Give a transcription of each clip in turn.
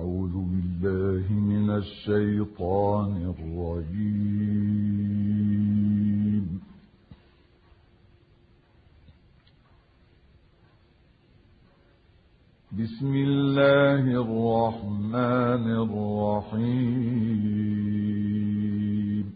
أعوذ بالله من الشيطان الرجيم. بسم الله الرحمن الرحيم.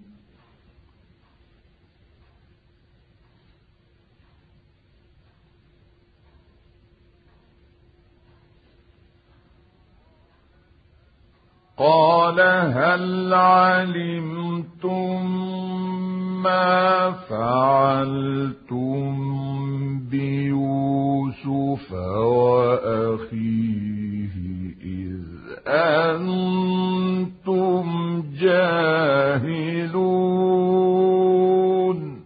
قال هل علمتم ما فعلتم بيوسف وأخيه إذ أنتم جاهلون.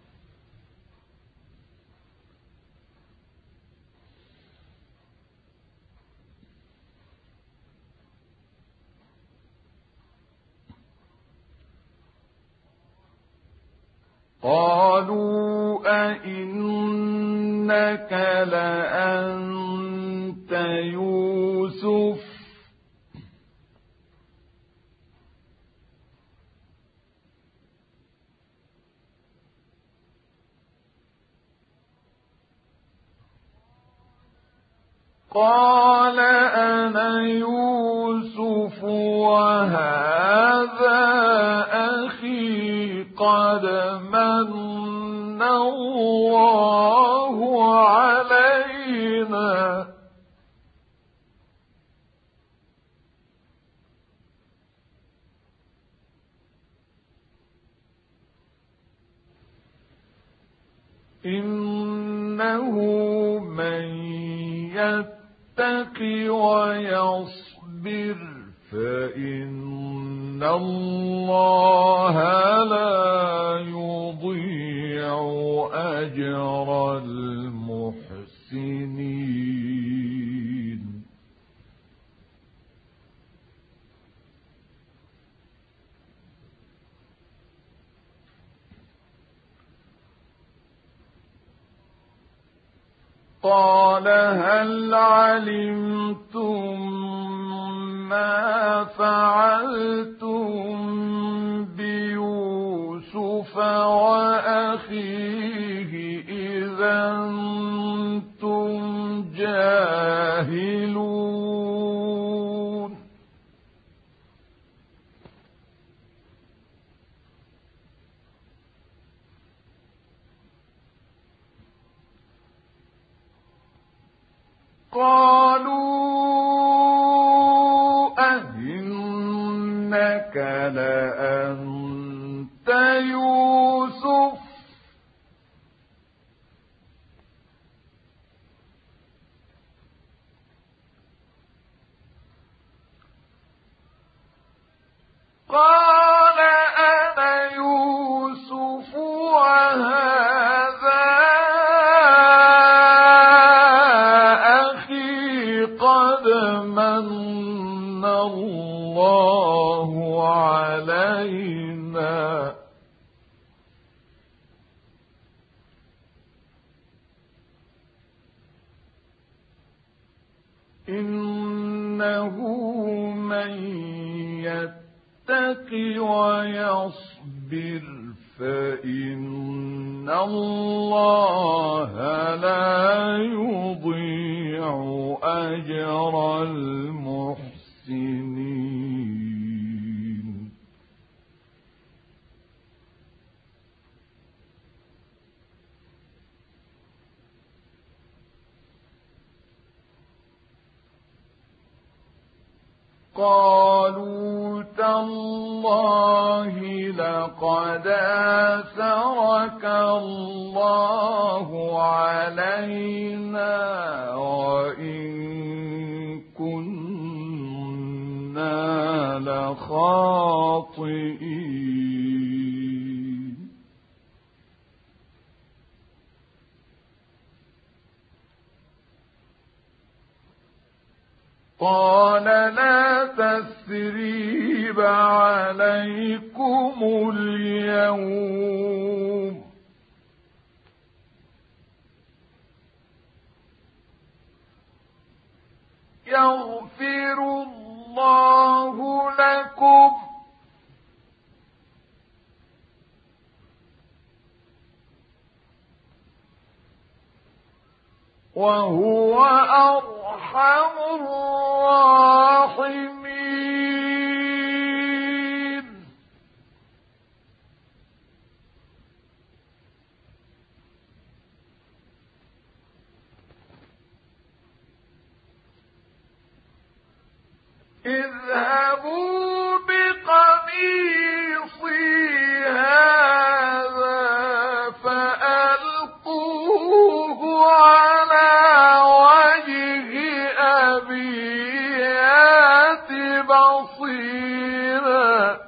قالوا أئنك لأنت يوسف قال أنا يوسف وهذا أخي قد من الله علينا إنه من يتق ويصبر فإن الله لا يضيع أجر المحسنين. قال هل علمتم ما فعلتم بيوسف وأخيه إذا أنتم جاهلون. قالوا أئنك لأنت يوسف قال أنا يوسف وهذا من الله علينا إنه من يتق ويصبر فإن الله لا يضيع أجر المحسنين. قالوا تالله لقد آثرك الله علينا وإن كنا لخاطئين. قال لا تثريب عليكم اليوم يغفر الله وهو أرحم الراحمين. اذهبوا بقميصي هذا فألقوه على وجه أبي يأت بصيرا.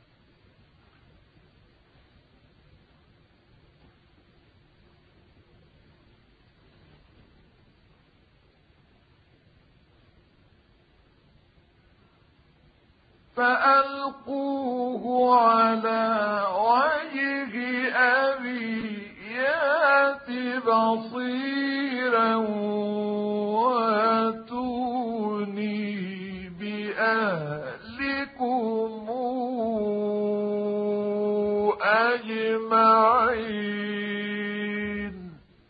فألقوه على وجه أبي يأت بصيرا واتوني بأهلكم أجمعين.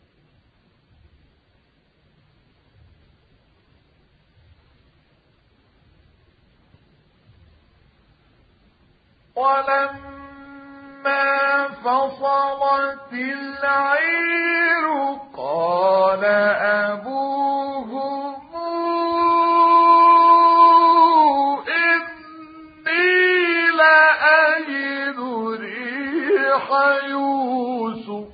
ولما فصلت العير قال أبوهم إني لأجد ريح يوسف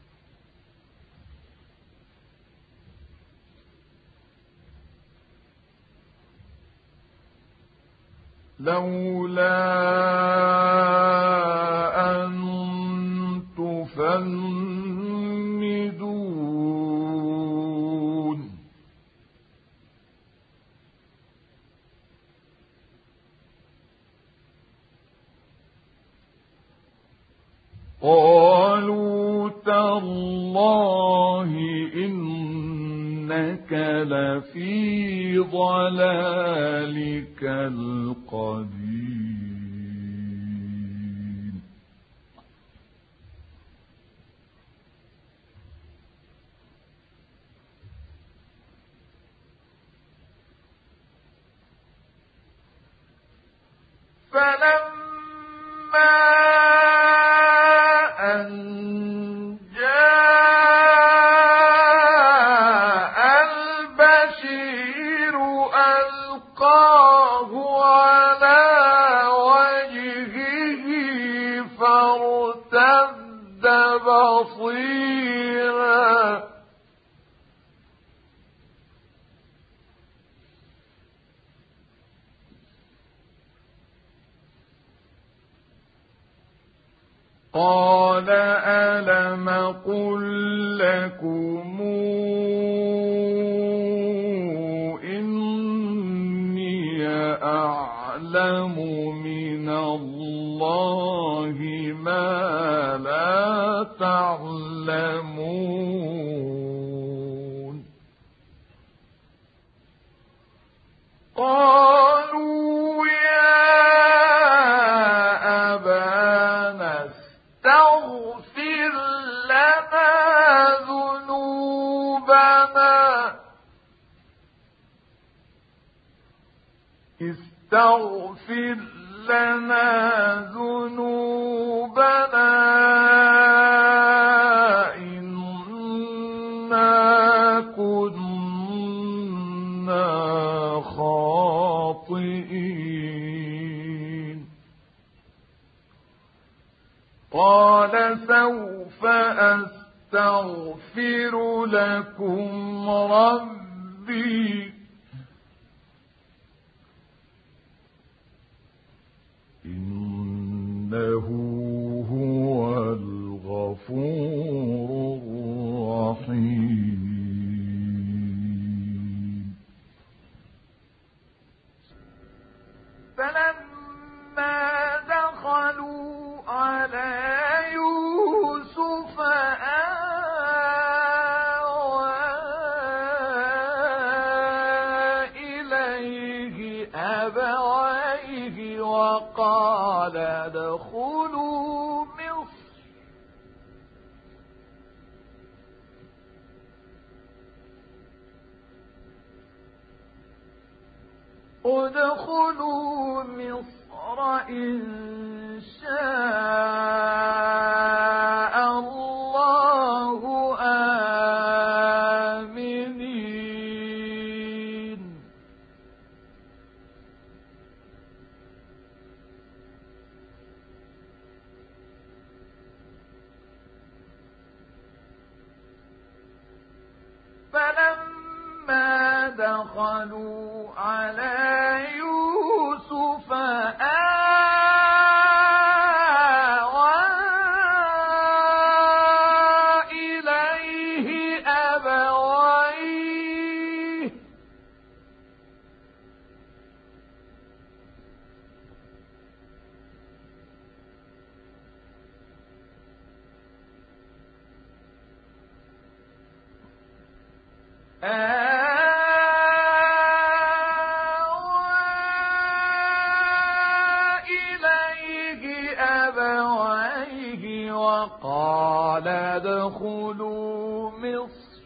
لولا أن تفندون. قالوا تالله إنك لفي ضلالك القديم. فلما أن جاء البشير ألقاه على وجهه فارتد بصيرا. قال ألم قل لكم إني أعلم من الله ما لا تعلمون. قالوا يا أبانا استغفر لنا ذنوبنا إنا كنا خاطئين. قال سوف أستغفر لكم ربي إنه هو الغفور الرحيم. فلما دخلوا على يوسف آوى إليه أبويه وقال ادخلوا مصر ادخلوا مصر إن شاء الله آمنين فلما دخلوا على يوسف آوى إليه أبويه وقال ادخلوا مصر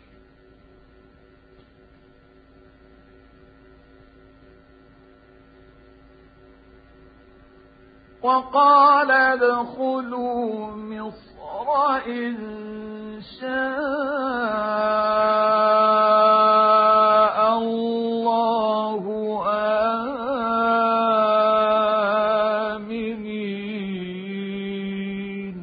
إن شاء الله آمنين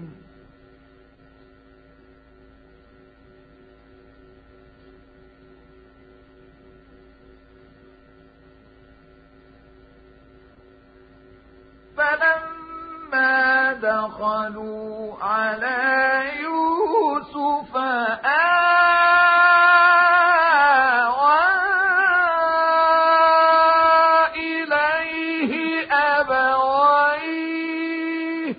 فلما دخلوا على يوسف آوى إليه أبويه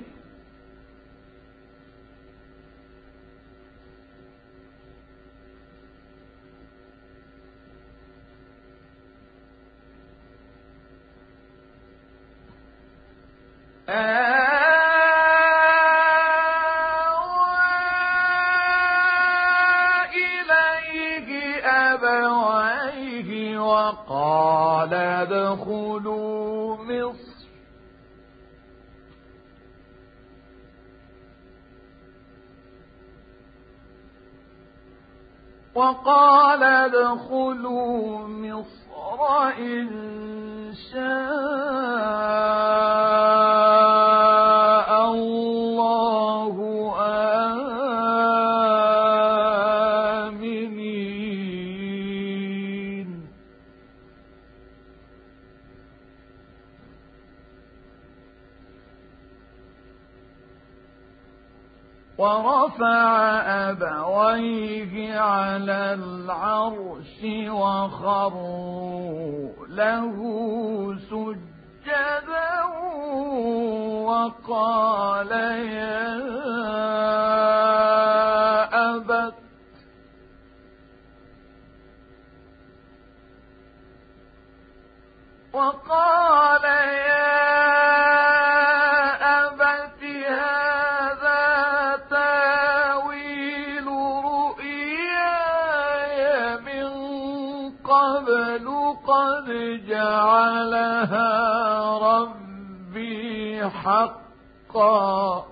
وقال ادخلوا مصر إن شاء الله آمنين ورفع أبويه على العرش وخروا له سجدا وقال يا أبت هذا تاويل رؤياي من قبل قد جعلها ربي حقا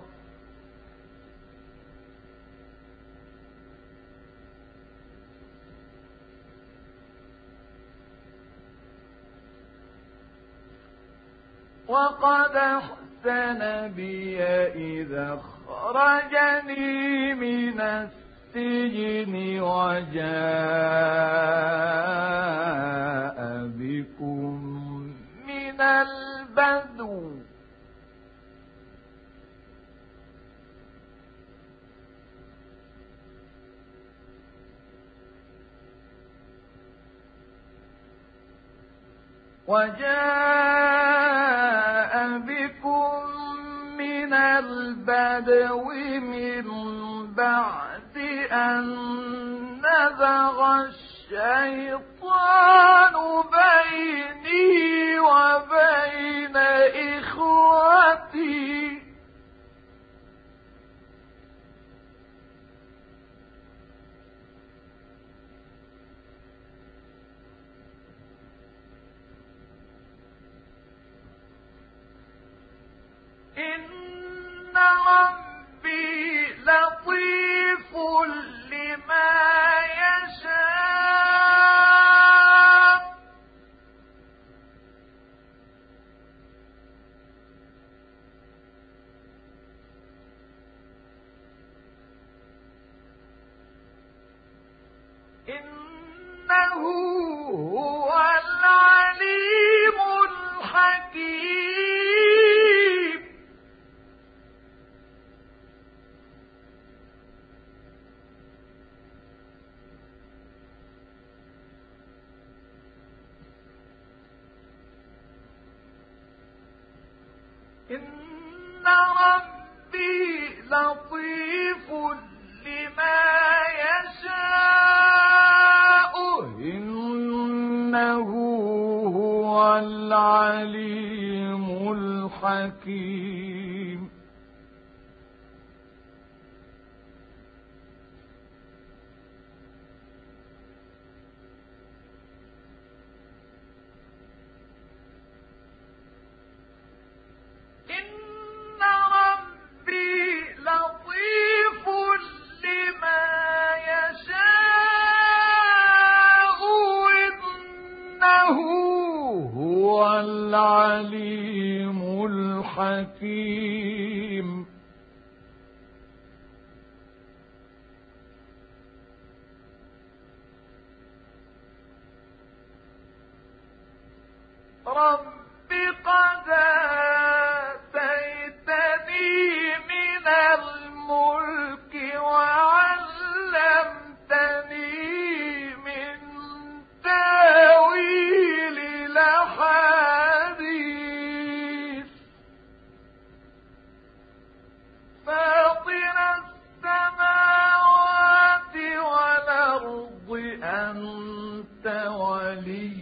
وقد أحسن بي إذا أخرجني من السجن وجاء بكم من البدو من بعد أن نزغ الشيطان بيني وبين إخوتي إن ربي لطيف لما يشاء إنه هو العليم الحكيم العليم الحكيم رب قد آتيتني من الملك وعلمتني من تاويل الأحاديث فاطر السماوات والأرض أنت ولي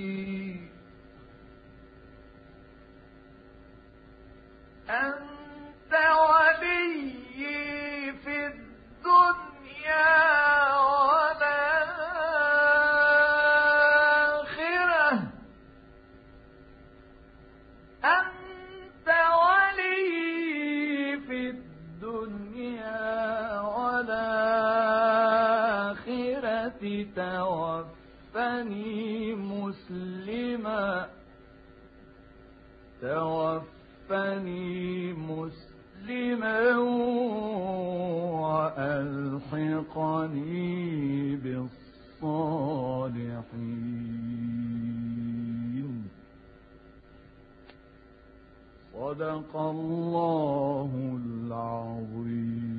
في الدنيا والآخرة أنت ولي في الدنيا والآخرة توفني مسلما وألحقني بالصالحين صدق الله العظيم.